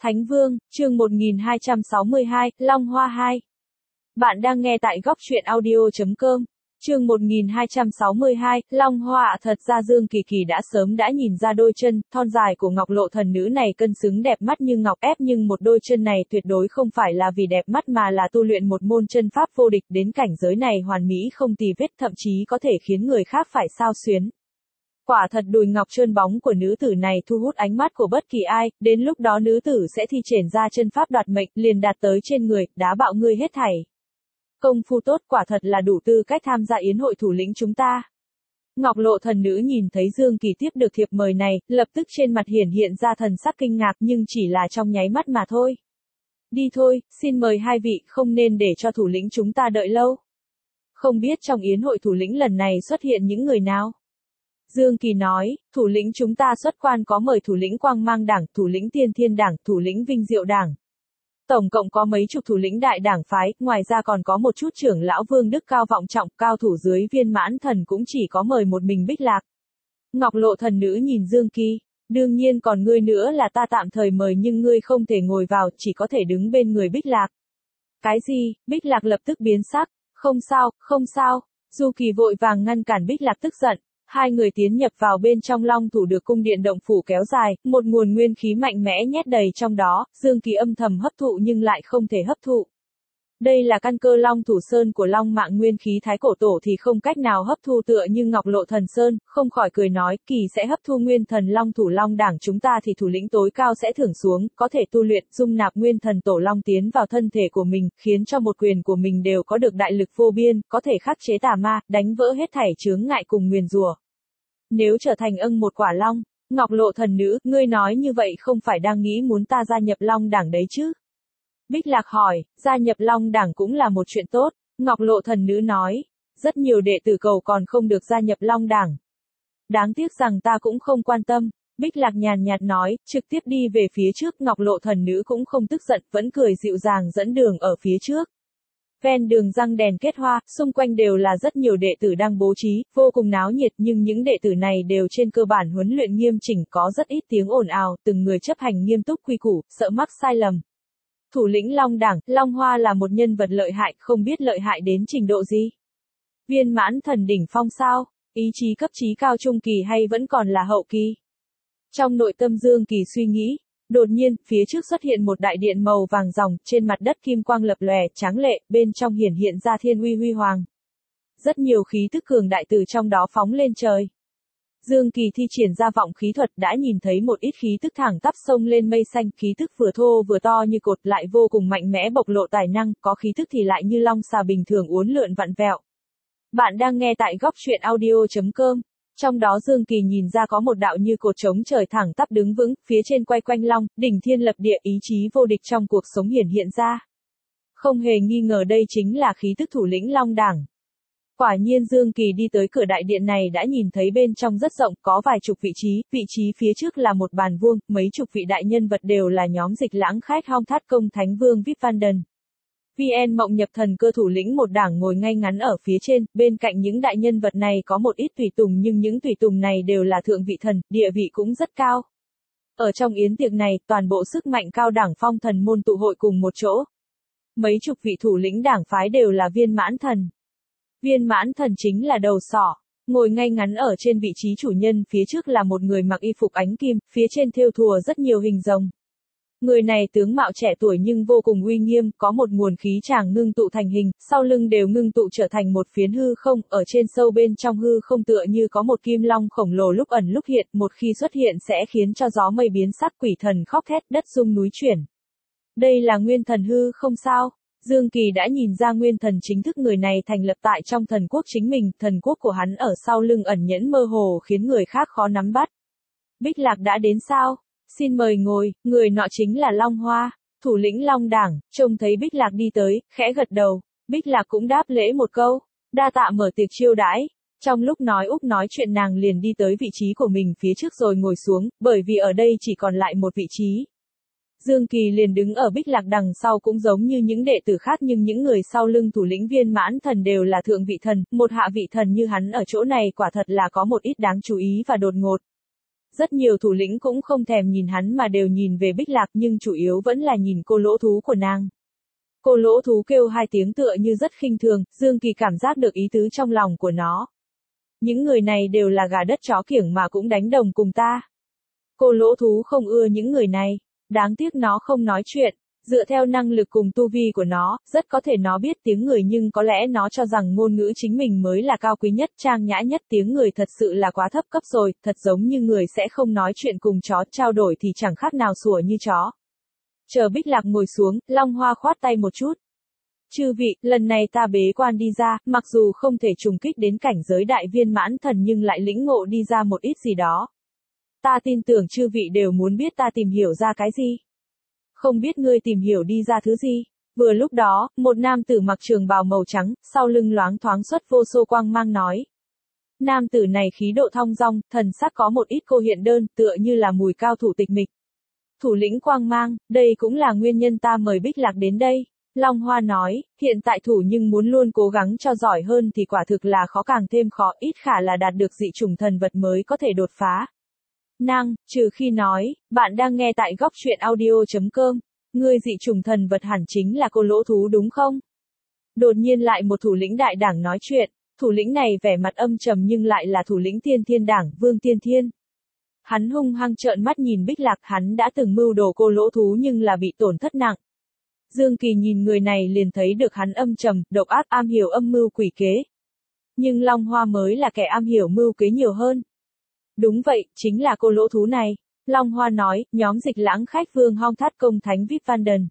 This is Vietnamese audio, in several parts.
Thánh Vương, chương 1262, Long Hoa 2. Bạn đang nghe tại góc truyện audio.com. Chương 1262, Long Hoa. Thật ra Dương Kỳ Kỳ đã sớm đã nhìn ra đôi chân thon dài của Ngọc Lộ thần nữ này cân xứng đẹp mắt như ngọc ép, nhưng một đôi chân này tuyệt đối không phải là vì đẹp mắt mà là tu luyện một môn chân pháp vô địch, đến cảnh giới này hoàn mỹ không tì vết, thậm chí có thể khiến người khác phải xao xuyến. Quả thật đùi ngọc trơn bóng của nữ tử này thu hút ánh mắt của bất kỳ ai, đến lúc đó nữ tử sẽ thi triển ra chân pháp đoạt mệnh, liền đạt tới trên người, đá bạo ngươi hết thảy. Công phu tốt, quả thật là đủ tư cách tham gia yến hội thủ lĩnh chúng ta. Ngọc Lộ thần nữ nhìn thấy Dương Kỳ tiếp được thiệp mời này, lập tức trên mặt hiện ra thần sắc kinh ngạc, nhưng chỉ là trong nháy mắt mà thôi. Đi thôi, xin mời hai vị, không nên để cho thủ lĩnh chúng ta đợi lâu. Không biết trong yến hội thủ lĩnh lần này xuất hiện những người nào? Dương Kỳ nói, thủ lĩnh chúng ta xuất quan có mời thủ lĩnh Quang Mang Đảng, thủ lĩnh Tiên Thiên Đảng, thủ lĩnh Vinh Diệu Đảng. Tổng cộng có mấy chục thủ lĩnh đại đảng phái, ngoài ra còn có một chút trưởng lão vương đức cao vọng trọng, cao thủ dưới Viên Mãn Thần cũng chỉ có mời một mình Bích Lạc. Ngọc Lộ thần nữ nhìn Dương Kỳ, đương nhiên còn ngươi nữa là ta tạm thời mời, nhưng ngươi không thể ngồi vào, chỉ có thể đứng bên người Bích Lạc. Cái gì? Bích Lạc lập tức biến sắc, không sao, không sao. Du Kỳ vội vàng ngăn cản Bích Lạc tức giận. Hai người tiến nhập vào bên trong Long Thủ được cung điện động phủ kéo dài, một nguồn nguyên khí mạnh mẽ nhét đầy trong đó, Dương Kỳ âm thầm hấp thụ nhưng lại không thể hấp thụ. Đây là căn cơ Long Thủ Sơn của Long Mạng, nguyên khí thái cổ tổ thì không cách nào hấp thu, tựa như Ngọc Lộ Thần Sơn, không khỏi cười nói, Kỳ sẽ hấp thu nguyên thần Long Thủ Long Đảng chúng ta thì thủ lĩnh tối cao sẽ thưởng xuống, có thể tu luyện, dung nạp nguyên thần tổ Long tiến vào thân thể của mình, khiến cho một quyền của mình đều có được đại lực vô biên, có thể khắc chế tà ma, đánh vỡ hết thảy chướng ngại cùng nguyền rủa. Nếu trở thành một quả long, Ngọc Lộ thần nữ, ngươi nói như vậy không phải đang nghĩ muốn ta gia nhập Long Đảng đấy chứ? Bích Lạc hỏi, gia nhập Long Đảng cũng là một chuyện tốt. Ngọc Lộ thần nữ nói, rất nhiều đệ tử cầu còn không được gia nhập Long Đảng. Đáng tiếc rằng ta cũng không quan tâm. Bích Lạc nhàn nhạt nói, trực tiếp đi về phía trước. Ngọc Lộ thần nữ cũng không tức giận, vẫn cười dịu dàng dẫn đường ở phía trước. Ven đường răng đèn kết hoa, xung quanh đều là rất nhiều đệ tử đang bố trí, vô cùng náo nhiệt, nhưng những đệ tử này đều trên cơ bản huấn luyện nghiêm chỉnh, có rất ít tiếng ồn ào, từng người chấp hành nghiêm túc quy củ, sợ mắc sai lầm. Thủ lĩnh Long Đảng, Long Hoa là một nhân vật lợi hại, không biết lợi hại đến trình độ gì. Viên Mãn Thần đỉnh phong sao? Ý chí cấp chí cao trung kỳ hay vẫn còn là hậu kỳ? Trong nội tâm Dương Kỳ suy nghĩ. Đột nhiên, phía trước xuất hiện một đại điện màu vàng ròng, trên mặt đất kim quang lập lòe, tráng lệ, bên trong hiện ra thiên uy huy hoàng. Rất nhiều khí tức cường đại từ trong đó phóng lên trời. Dương Kỳ thi triển ra vọng khí thuật đã nhìn thấy một ít khí tức thẳng tắp sông lên mây xanh, khí tức vừa thô vừa to như cột lại vô cùng mạnh mẽ bộc lộ tài năng, có khí tức thì lại như long xà bình thường uốn lượn vặn vẹo. Bạn đang nghe tại góc truyện audio.com. Trong đó Dương Kỳ nhìn ra có một đạo như cột trống trời thẳng tắp đứng vững, phía trên quay quanh long, đỉnh thiên lập địa, ý chí vô địch trong cuộc sống hiện ra. Không hề nghi ngờ đây chính là khí tức thủ lĩnh Long Đảng. Quả nhiên Dương Kỳ đi tới cửa đại điện này đã nhìn thấy bên trong rất rộng, có vài chục vị trí phía trước là một bàn vuông, mấy chục vị đại nhân vật đều là nhóm Dịch Lãng Khách Hong Thát Công Thánh Vương Vip Van Đần. VN Mộng Nhập Thần Cơ thủ lĩnh một đảng ngồi ngay ngắn ở phía trên, bên cạnh những đại nhân vật này có một ít tùy tùng, nhưng những tùy tùng này đều là thượng vị thần, địa vị cũng rất cao. Ở trong yến tiệc này, toàn bộ sức mạnh cao đẳng phong thần môn tụ hội cùng một chỗ. Mấy chục vị thủ lĩnh đảng phái đều là Viên Mãn Thần. Viên Mãn Thần chính là đầu sỏ, ngồi ngay ngắn ở trên vị trí chủ nhân, phía trước là một người mặc y phục ánh kim, phía trên thêu thùa rất nhiều hình rồng. Người này tướng mạo trẻ tuổi nhưng vô cùng uy nghiêm, có một nguồn khí tràng ngưng tụ thành hình, sau lưng đều ngưng tụ trở thành một phiến hư không, ở trên sâu bên trong hư không tựa như có một kim long khổng lồ lúc ẩn lúc hiện, một khi xuất hiện sẽ khiến cho gió mây biến sắc, quỷ thần khóc thét, đất rung núi chuyển. Đây là nguyên thần hư không sao? Dương Kỳ đã nhìn ra nguyên thần chính thức người này thành lập tại trong thần quốc chính mình, thần quốc của hắn ở sau lưng ẩn nhẫn mơ hồ khiến người khác khó nắm bắt. Bích Lạc đã đến sao? Xin mời ngồi, người nọ chính là Long Hoa, thủ lĩnh Long Đảng, trông thấy Bích Lạc đi tới, khẽ gật đầu, Bích Lạc cũng đáp lễ một câu, đa tạ mở tiệc chiêu đãi. Trong lúc nói chuyện nàng liền đi tới vị trí của mình phía trước rồi ngồi xuống, bởi vì ở đây chỉ còn lại một vị trí. Dương Kỳ liền đứng ở Bích Lạc đằng sau cũng giống như những đệ tử khác, nhưng những người sau lưng thủ lĩnh Viên Mãn Thần đều là thượng vị thần, một hạ vị thần như hắn ở chỗ này quả thật là có một ít đáng chú ý và đột ngột. Rất nhiều thủ lĩnh cũng không thèm nhìn hắn mà đều nhìn về Bích Lạc nhưng chủ yếu vẫn là nhìn cô lỗ thú của nàng. Cô lỗ thú kêu hai tiếng tựa như rất khinh thường, Dương Kỳ cảm giác được ý tứ trong lòng của nó. Những người này đều là gà đất chó kiểng mà cũng đánh đồng cùng ta. Cô lỗ thú không ưa những người này, đáng tiếc nó không nói chuyện. Dựa theo năng lực cùng tu vi của nó, rất có thể nó biết tiếng người nhưng có lẽ nó cho rằng ngôn ngữ chính mình mới là cao quý nhất, trang nhã nhất, tiếng người thật sự là quá thấp cấp rồi, thật giống như người sẽ không nói chuyện cùng chó, trao đổi thì chẳng khác nào sủa như chó. Chờ Bích Lạc ngồi xuống, Long Hoa khoát tay một chút. Chư vị, lần này ta bế quan đi ra, mặc dù không thể trùng kích đến cảnh giới đại viên mãn thần nhưng lại lĩnh ngộ đi ra một ít gì đó. Ta tin tưởng chư vị đều muốn biết ta tìm hiểu ra cái gì. Không biết ngươi tìm hiểu đi ra thứ gì? Vừa lúc đó, một nam tử mặc trường bào màu trắng, sau lưng loáng thoáng xuất vô số quang mang nói. Nam tử này khí độ thong dong, thần sắc có một ít cô hiện đơn, tựa như là mùi cao thủ tịch mịch. Thủ lĩnh quang mang, đây cũng là nguyên nhân ta mời Bích Lạc đến đây. Long Hoa nói, hiện tại thủ nhưng muốn luôn cố gắng cho giỏi hơn thì quả thực là khó càng thêm khó, ít khả là đạt được dị chủng thần vật mới có thể đột phá. Trừ khi nói, bạn đang nghe tại góc truyện audio.com, ngươi dị chủng thần vật hẳn chính là cô lỗ thú đúng không? Đột nhiên lại một thủ lĩnh đại đảng nói chuyện, thủ lĩnh này vẻ mặt âm trầm nhưng lại là thủ lĩnh Tiên Thiên Đảng, Vương Tiên Thiên. Hắn hung hăng trợn mắt nhìn Bích Lạc, hắn đã từng mưu đồ cô lỗ thú nhưng là bị tổn thất nặng. Dương Kỳ nhìn người này liền thấy được hắn âm trầm, độc ác, am hiểu âm mưu quỷ kế. Nhưng Long Hoa mới là kẻ am hiểu mưu kế nhiều hơn. Đúng vậy, chính là cô lỗ thú này. Long Hoa nói, nhóm Dịch Lãng khách Vương Hong Thát Công Thánh Vip Van Đần.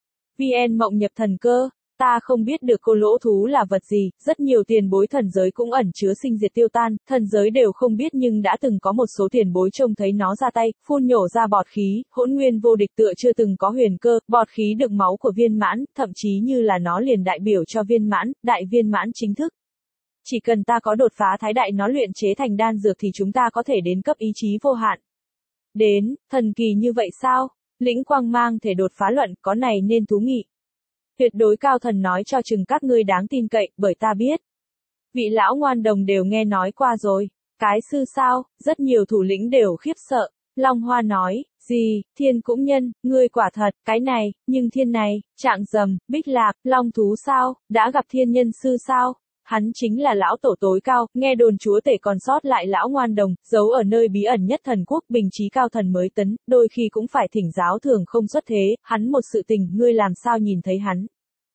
VN Mộng Nhập Thần Cơ, ta không biết được cô lỗ thú là vật gì, rất nhiều tiền bối thần giới cũng ẩn chứa sinh diệt tiêu tan, thần giới đều không biết nhưng đã từng có một số tiền bối trông thấy nó ra tay, phun nhổ ra bọt khí, hỗn nguyên vô địch tựa chưa từng có huyền cơ, bọt khí được máu của viên mãn, thậm chí như là nó liền đại biểu cho viên mãn, đại viên mãn chính thức. Chỉ cần ta có đột phá thái đại nó luyện chế thành đan dược thì chúng ta có thể đến cấp ý chí vô hạn. Đến, thần kỳ như vậy sao? Lĩnh quang mang thể đột phá luận, có này nên thú nghị. Tuyệt đối cao thần nói cho chừng các ngươi đáng tin cậy, bởi ta biết. Vị lão ngoan đồng đều nghe nói qua rồi. Cái sư sao, rất nhiều thủ lĩnh đều khiếp sợ. Long Hoa nói, gì, thiên cũng nhân, ngươi quả thật, cái này, nhưng thiên này, trạng dầm, Bích Lạc, long thú sao, đã gặp thiên nhân sư sao? Hắn chính là lão tổ tối cao, nghe đồn chúa tể còn sót lại lão ngoan đồng, giấu ở nơi bí ẩn nhất thần quốc, bình trí cao thần mới tấn, đôi khi cũng phải thỉnh giáo thường không xuất thế, hắn một sự tình, ngươi làm sao nhìn thấy hắn?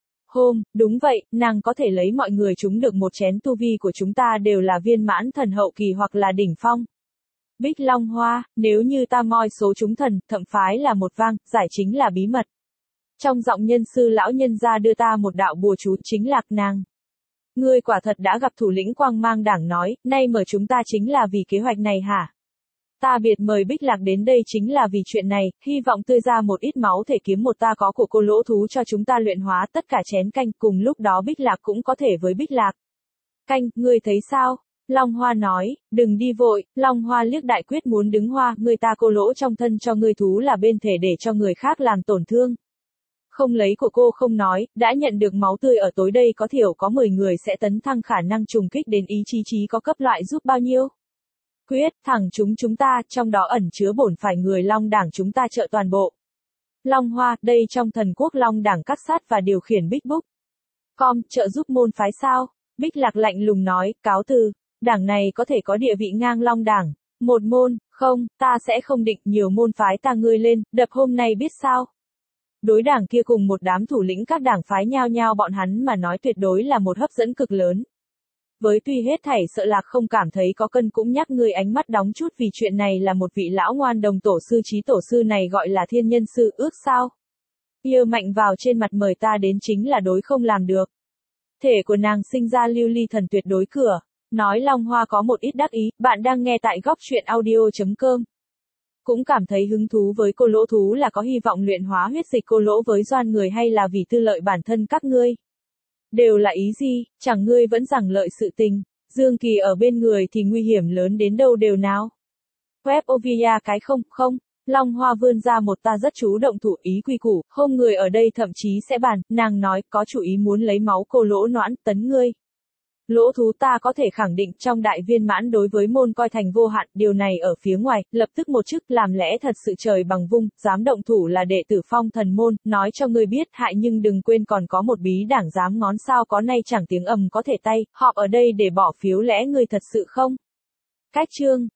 Đúng vậy, nàng có thể lấy mọi người chúng được một chén tu vi của chúng ta đều là viên mãn thần hậu kỳ hoặc là đỉnh phong. Bích Long Hoa, nếu như ta moi số chúng thần, thậm phái là một vang, giải chính là bí mật. Trong giọng nhân sư lão nhân ra đưa ta một đạo bùa chú, chính lạc nàng. Ngươi quả thật đã gặp thủ lĩnh quang mang đảng nói, nay mở chúng ta chính là vì kế hoạch này hả? Ta biệt mời Bích Lạc đến đây chính là vì chuyện này, hy vọng tươi ra một ít máu thể kiếm một ta có của cô lỗ thú cho chúng ta luyện hóa tất cả chén canh, cùng lúc đó Bích Lạc cũng có thể với Bích Lạc. Canh, ngươi thấy sao? Long Hoa nói, đừng đi vội, Long Hoa liếc đại quyết muốn đứng hoa, người ta cô lỗ trong thân cho ngươi thú là bên thể để cho người khác làm tổn thương. Không lấy của cô không nói, đã nhận được máu tươi ở tối đây có thiểu có 10 người sẽ tấn thăng khả năng trùng kích đến ý chí có cấp loại giúp bao nhiêu? Quyết, thẳng chúng ta, trong đó ẩn chứa bổn phải người Long Đảng chúng ta trợ toàn bộ. Long Hoa, đây trong thần quốc Long Đảng cắt sát và điều khiển Bích Book. Trợ giúp môn phái sao? Bích Lạc lạnh lùng nói, cáo từ, đảng này có thể có địa vị ngang Long Đảng. Một môn, không, ta sẽ không định nhiều môn phái ta ngươi lên, đập hôm nay biết sao? Đối đảng kia cùng một đám thủ lĩnh các đảng phái nhao nhao bọn hắn mà nói tuyệt đối là một hấp dẫn cực lớn. Với tuy hết thảy sợ lạc không cảm thấy có cân cũng nhắc người ánh mắt đóng chút vì chuyện này là một vị lão ngoan đồng tổ sư trí tổ sư này gọi là thiên nhân sư ước sao. Yêu mạnh vào trên mặt mời ta đến chính là đối không làm được. Thể của nàng sinh ra lưu ly thần tuyệt đối cửa. Nói Long Hoa có một ít đắc ý, bạn đang nghe tại góc truyện audio.com. Cũng cảm thấy hứng thú với cô lỗ thú là có hy vọng luyện hóa huyết dịch cô lỗ với doan người hay là vì tư lợi bản thân các ngươi. Đều là ý gì, chẳng ngươi vẫn rằng lợi sự tình, Dương Kỳ ở bên người thì nguy hiểm lớn đến đâu đều nào. Web Ovia cái không, Long Hoa vươn ra một ta rất chú động thủ ý quy củ, hôm người ở đây thậm chí sẽ bàn, nàng nói có chủ ý muốn lấy máu cô lỗ noãn tấn ngươi. Lỗ thú ta có thể khẳng định trong đại viên mãn đối với môn coi thành vô hạn, điều này ở phía ngoài, lập tức một chức làm lẽ thật sự trời bằng vung, dám động thủ là đệ tử phong thần môn, nói cho ngươi biết hại nhưng đừng quên còn có một bí đảng dám ngón sao có nay chẳng tiếng ầm có thể tay, họp ở đây để bỏ phiếu lẽ ngươi thật sự không? Cách chương